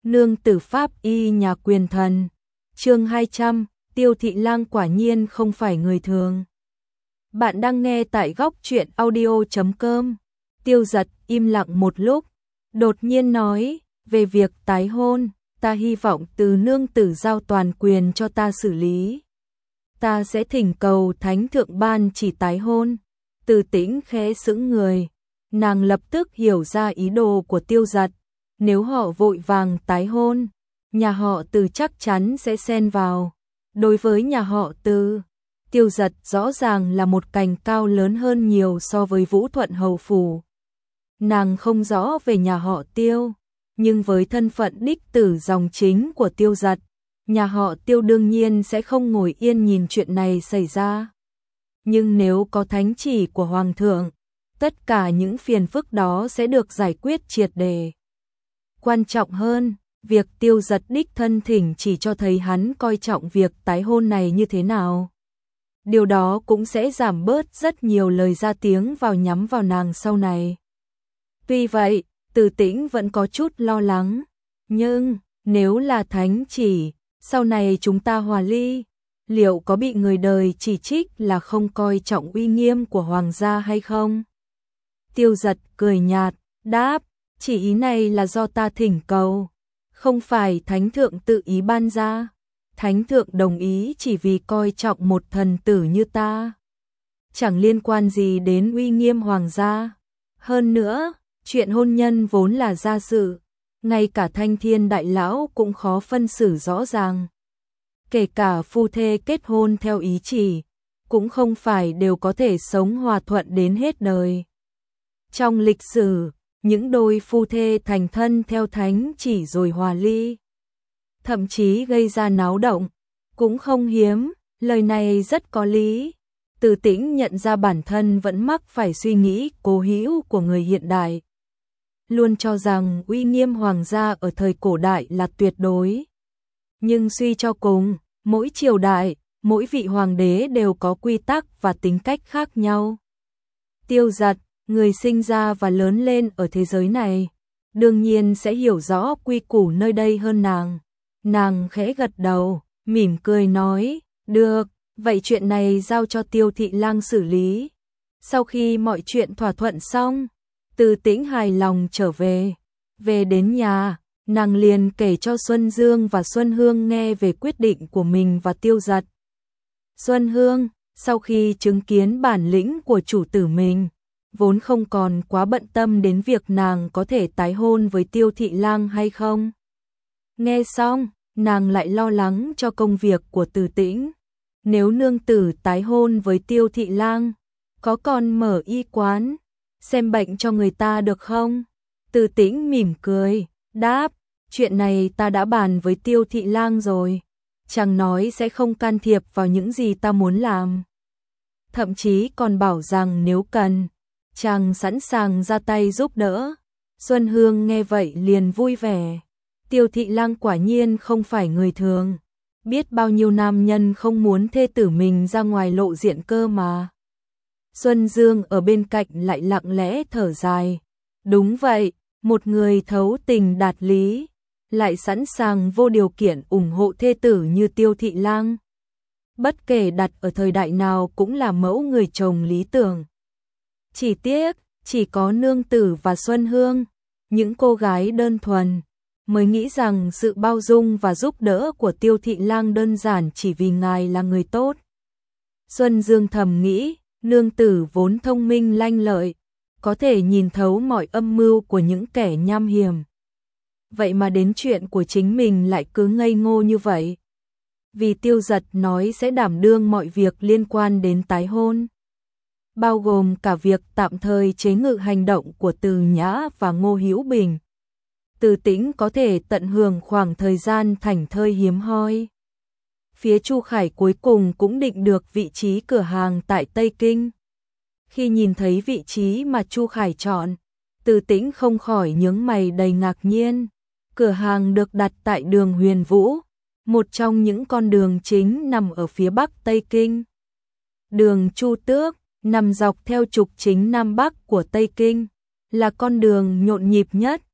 Nương tử pháp y nhà quyền thần. Chương 200, Tiêu Thị Lang quả nhiên không phải người thường. Bạn đang nghe tại góc truyện audio.com. Tiêu Giật im lặng một lúc, đột nhiên nói, về việc tái hôn, ta hy vọng từ nương tử giao toàn quyền cho ta xử lý. Ta sẽ thỉnh cầu thánh thượng ban chỉ tái hôn. Từ Tĩnh khẽ sững người, nàng lập tức hiểu ra ý đồ của Tiêu Giật. Nếu họ vội vàng tái hôn, nhà họ Từ chắc chắn sẽ xen vào. Đối với nhà họ Từ, Tiêu Giật rõ ràng là một cành cao lớn hơn nhiều so với Vũ Thuận hầu phủ. Nàng không rõ về nhà họ Tiêu, nhưng với thân phận đích tử dòng chính của Tiêu Giật, nhà họ Tiêu đương nhiên sẽ không ngồi yên nhìn chuyện này xảy ra. Nhưng nếu có thánh chỉ của Hoàng thượng, tất cả những phiền phức đó sẽ được giải quyết triệt để. Quan trọng hơn, việc Tiêu Giật đích thân thỉnh chỉ cho thấy hắn coi trọng việc tái hôn này như thế nào. Điều đó cũng sẽ giảm bớt rất nhiều lời ra tiếng vào nhắm vào nàng sau này. Tuy vậy, Từ Tĩnh vẫn có chút lo lắng. Nhưng, nếu là thánh chỉ, sau này chúng ta hòa ly, liệu có bị người đời chỉ trích là không coi trọng uy nghiêm của hoàng gia hay không? Tiêu Giật cười nhạt, đáp, chỉ ý này là do ta thỉnh cầu, không phải thánh thượng tự ý ban ra. Thánh thượng đồng ý chỉ vì coi trọng một thần tử như ta, chẳng liên quan gì đến uy nghiêm hoàng gia. Hơn nữa, chuyện hôn nhân vốn là gia sự, ngay cả Thanh Thiên đại lão cũng khó phân xử rõ ràng. Kể cả phu thê kết hôn theo ý chỉ, cũng không phải đều có thể sống hòa thuận đến hết đời. Trong lịch sử, những đôi phu thê thành thân theo thánh chỉ rồi hòa ly, thậm chí gây ra náo động, cũng không hiếm. Lời này rất có lý. Từ Tĩnh nhận ra bản thân vẫn mắc phải suy nghĩ cố hữu của người hiện đại, luôn cho rằng uy nghiêm hoàng gia ở thời cổ đại là tuyệt đối. Nhưng suy cho cùng, mỗi triều đại, mỗi vị hoàng đế đều có quy tắc và tính cách khác nhau. Tiêu Giật, người sinh ra và lớn lên ở thế giới này, đương nhiên sẽ hiểu rõ quy củ nơi đây hơn nàng. Nàng khẽ gật đầu, mỉm cười nói, được, vậy chuyện này giao cho Tiêu Thị Lang xử lý. Sau khi mọi chuyện thỏa thuận xong, Từ Tĩnh hài lòng trở về. Về đến nhà, nàng liền kể cho Xuân Dương và Xuân Hương nghe về quyết định của mình và Tiêu Giật. Xuân Hương, sau khi chứng kiến bản lĩnh của chủ tử mình, vốn không còn quá bận tâm đến việc nàng có thể tái hôn với Tiêu Thị Lang hay không. Nghe xong, nàng lại lo lắng cho công việc của Từ Tĩnh. Nếu nương tử tái hôn với Tiêu Thị Lang, có còn mở y quán, xem bệnh cho người ta được không? Từ Tĩnh mỉm cười, đáp, chuyện này ta đã bàn với Tiêu Thị Lang rồi. Chàng nói sẽ không can thiệp vào những gì ta muốn làm. Thậm chí còn bảo rằng nếu cần, chàng sẵn sàng ra tay giúp đỡ. Xuân Hương nghe vậy liền vui vẻ. Tiêu Thị Lang quả nhiên không phải người thường. Biết bao nhiêu nam nhân không muốn thê tử mình ra ngoài lộ diện cơ mà. Xuân Dương ở bên cạnh lại lặng lẽ thở dài. Đúng vậy, một người thấu tình đạt lý, lại sẵn sàng vô điều kiện ủng hộ thê tử như Tiêu Thị Lang. Bất kể đặt ở thời đại nào cũng là mẫu người chồng lý tưởng. Chỉ tiếc, chỉ có nương tử và Xuân Hương, những cô gái đơn thuần, mới nghĩ rằng sự bao dung và giúp đỡ của Tiêu Thị Lang đơn giản chỉ vì ngài là người tốt. Xuân Dương thầm nghĩ, nương tử vốn thông minh lanh lợi, có thể nhìn thấu mọi âm mưu của những kẻ nham hiểm. Vậy mà đến chuyện của chính mình lại cứ ngây ngô như vậy. Vì Tiêu Giật nói sẽ đảm đương mọi việc liên quan đến tái hôn, bao gồm cả việc tạm thời chế ngự hành động của Từ Nhã và Ngô Hữu Bình. Từ Tĩnh có thể tận hưởng khoảng thời gian thảnh thơi hiếm hoi. Phía Chu Khải cuối cùng cũng định được vị trí cửa hàng tại Tây Kinh. Khi nhìn thấy vị trí mà Chu Khải chọn, Từ Tĩnh không khỏi nhướng mày đầy ngạc nhiên. Cửa hàng được đặt tại đường Huyền Vũ, một trong những con đường chính nằm ở phía bắc Tây Kinh. Đường Chu Tước nằm dọc theo trục chính Nam Bắc của Tây Kinh, là con đường nhộn nhịp nhất.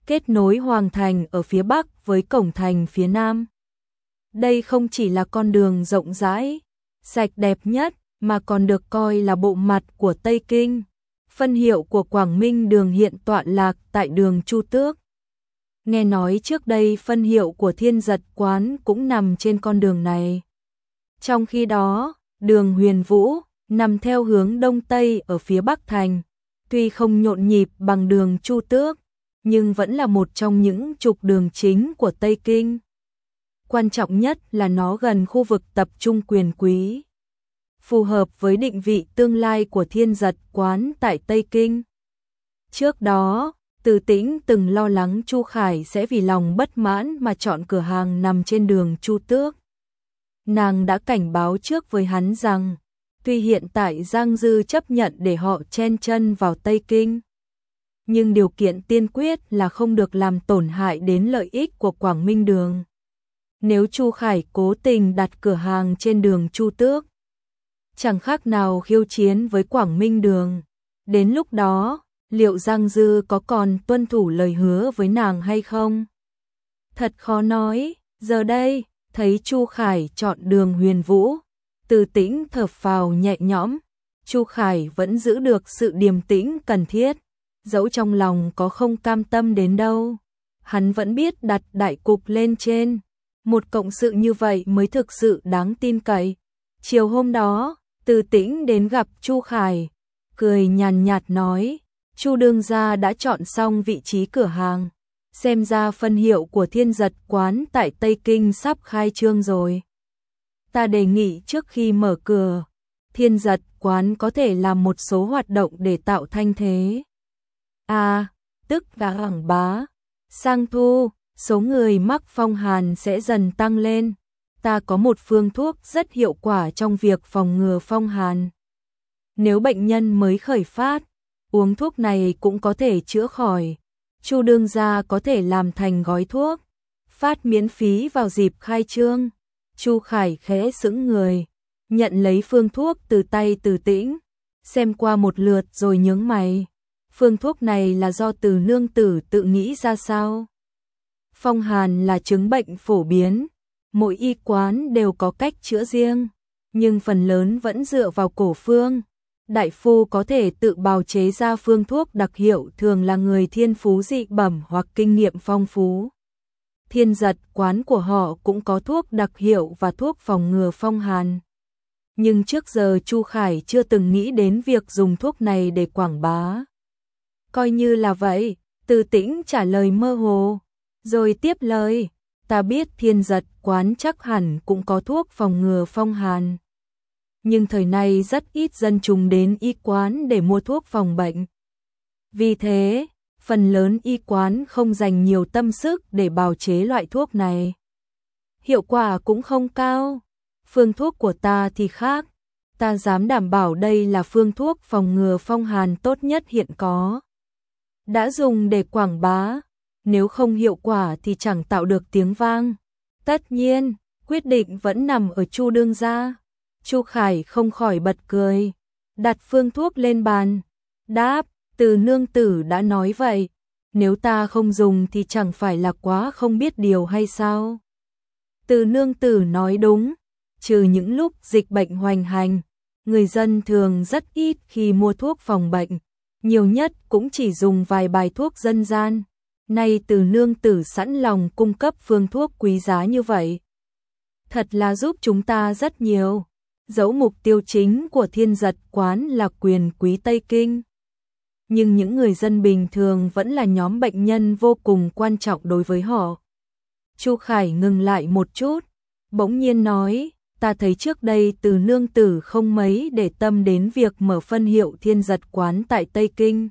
kết nối Hoàng Thành ở phía Bắc với Cổng Thành phía Nam. Đây không chỉ là con đường rộng rãi, sạch đẹp nhất, mà còn được coi là bộ mặt của Tây Kinh. Phân hiệu của Quảng Minh Đường hiện tọa lạc tại đường Chu Tước. Nghe nói trước đây phân hiệu của Thiên Giật Quán cũng nằm trên con đường này. Trong khi đó, đường Huyền Vũ nằm theo hướng Đông Tây ở phía Bắc Thành. Tuy không nhộn nhịp bằng đường Chu Tước, nhưng vẫn là một trong những trục đường chính của Tây Kinh. Quan trọng nhất là nó gần khu vực tập trung quyền quý, phù hợp với định vị tương lai của Thiên Giật Quán tại Tây Kinh. Trước đó, Từ Tĩnh từng lo lắng Chu Khải sẽ vì lòng bất mãn mà chọn cửa hàng nằm trên đường Chu Tước. Nàng đã cảnh báo trước với hắn rằng, tuy hiện tại Giang Dư chấp nhận để họ chen chân vào Tây Kinh, nhưng điều kiện tiên quyết là không được làm tổn hại đến lợi ích của Quảng Minh Đường. Nếu Chu Khải cố tình đặt cửa hàng trên đường Chu Tước, chẳng khác nào khiêu chiến với Quảng Minh Đường. Đến lúc đó, liệu Giang Dư có còn tuân thủ lời hứa với nàng hay không? Thật khó nói. Giờ đây, thấy Chu Khải chọn đường Huyền Vũ, Từ Tĩnh thở phào nhẹ nhõm. Chu Khải vẫn giữ được sự điềm tĩnh cần thiết, dẫu trong lòng có không cam tâm đến đâu, hắn vẫn biết đặt đại cục lên trên. Một cộng sự như vậy mới thực sự đáng tin cậy. Chiều hôm đó, Từ Tĩnh đến gặp Chu Khải, cười nhàn nhạt nói, Chu đương gia đã chọn xong vị trí cửa hàng, xem ra phân hiệu của Thiên Giật Quán tại Tây Kinh sắp khai trương rồi. Ta đề nghị trước khi mở cửa, Thiên Giật Quán có thể làm một số hoạt động để tạo thanh thế. Tức là quảng bá, sang thu, số người mắc phong hàn sẽ dần tăng lên. Ta có một phương thuốc rất hiệu quả trong việc phòng ngừa phong hàn. Nếu bệnh nhân mới khởi phát, uống thuốc này cũng có thể chữa khỏi. Chu đương gia có thể làm thành gói thuốc, phát miễn phí vào dịp khai trương. Chu Khải khẽ sững người, nhận lấy phương thuốc từ tay Từ Tĩnh, xem qua một lượt rồi nhướng mày. Phương thuốc này là do Từ nương tử tự nghĩ ra sao? Phong hàn là chứng bệnh phổ biến, mỗi y quán đều có cách chữa riêng, nhưng phần lớn vẫn dựa vào cổ phương. Đại phu có thể tự bào chế ra phương thuốc đặc hiệu, thường là người thiên phú dị bẩm hoặc kinh nghiệm phong phú. Thiên Giật Quán của họ cũng có thuốc đặc hiệu và thuốc phòng ngừa phong hàn. Nhưng trước giờ Chu Khải chưa từng nghĩ đến việc dùng thuốc này để quảng bá. Coi như là vậy, Từ Tĩnh trả lời mơ hồ, rồi tiếp lời, ta biết Thiên Giật Quán chắc hẳn cũng có thuốc phòng ngừa phong hàn. Nhưng thời này rất ít dân chúng đến y quán để mua thuốc phòng bệnh. Vì thế, phần lớn y quán không dành nhiều tâm sức để bào chế loại thuốc này. Hiệu quả cũng không cao. Phương thuốc của ta thì khác. Ta dám đảm bảo đây là phương thuốc phòng ngừa phong hàn tốt nhất hiện có. Đã dùng để quảng bá, nếu không hiệu quả thì chẳng tạo được tiếng vang. Tất nhiên, quyết định vẫn nằm ở Chu đương gia. Chu Khải không khỏi bật cười, đặt phương thuốc lên bàn, đáp, Từ nương tử đã nói vậy, nếu ta không dùng thì chẳng phải là quá không biết điều hay sao? Từ nương tử nói đúng, trừ những lúc dịch bệnh hoành hành, người dân thường rất ít khi mua thuốc phòng bệnh, nhiều nhất cũng chỉ dùng vài bài thuốc dân gian. Nay Từ nương tử sẵn lòng cung cấp phương thuốc quý giá như vậy, thật là giúp chúng ta rất nhiều. Dẫu mục tiêu chính của Thiên Giật Quán là quyền quý Tây Kinh, nhưng những người dân bình thường vẫn là nhóm bệnh nhân vô cùng quan trọng đối với họ. Chu Khải ngừng lại một chút, bỗng nhiên nói, ta thấy trước đây Từ nương tử không mấy để tâm đến việc mở phân hiệu Thiên Giật Quán tại Tây Kinh.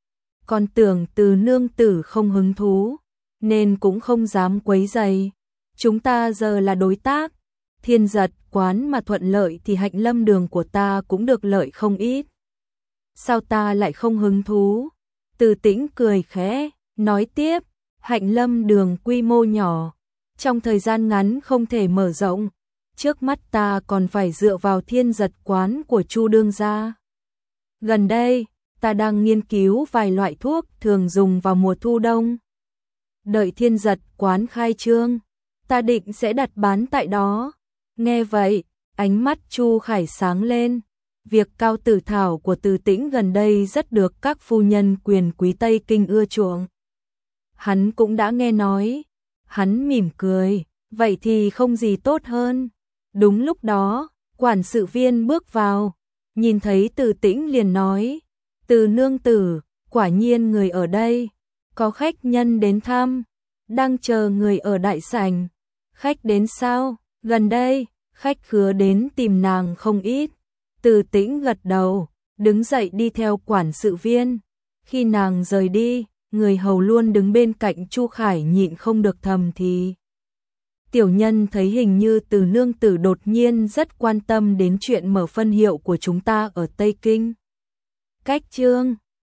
Còn tưởng Từ nương tử không hứng thú, nên cũng không dám quấy rầy. Chúng ta giờ là đối tác. Thiên Giật Quán mà thuận lợi thì Hạnh Lâm Đường của ta cũng được lợi không ít. Sao ta lại không hứng thú? Từ Tĩnh cười khẽ, nói tiếp, Hạnh Lâm Đường quy mô nhỏ, trong thời gian ngắn không thể mở rộng, trước mắt ta còn phải dựa vào Thiên Giật Quán của Chu đương gia. Gần đây, ta đang nghiên cứu vài loại thuốc thường dùng vào mùa thu đông. đợi Thiên Giật quán khai trương, ta định sẽ đặt bán tại đó. Nghe vậy, ánh mắt Chu Khải sáng lên. Việc cao tử thảo của Từ Tĩnh gần đây rất được các phu nhân quyền quý Tây Kinh ưa chuộng. Hắn cũng đã nghe nói. Hắn mỉm cười, vậy thì không gì tốt hơn. Đúng lúc đó, quản sự viên bước vào, nhìn thấy Từ Tĩnh liền nói, Từ nương tử, quả nhiên người ở đây, có khách nhân đến thăm, đang chờ người ở đại sảnh. Khách đến sao? Gần đây, khách khứa đến tìm nàng không ít. Từ Tĩnh gật đầu, đứng dậy đi theo quản sự viên. Khi nàng rời đi, người hầu luôn đứng bên cạnh Chu Khải nhịn không được thầm thì. Tiểu nhân thấy hình như Từ nương tử đột nhiên rất quan tâm đến chuyện mở phân hiệu của chúng ta ở Tây Kinh. Cách chương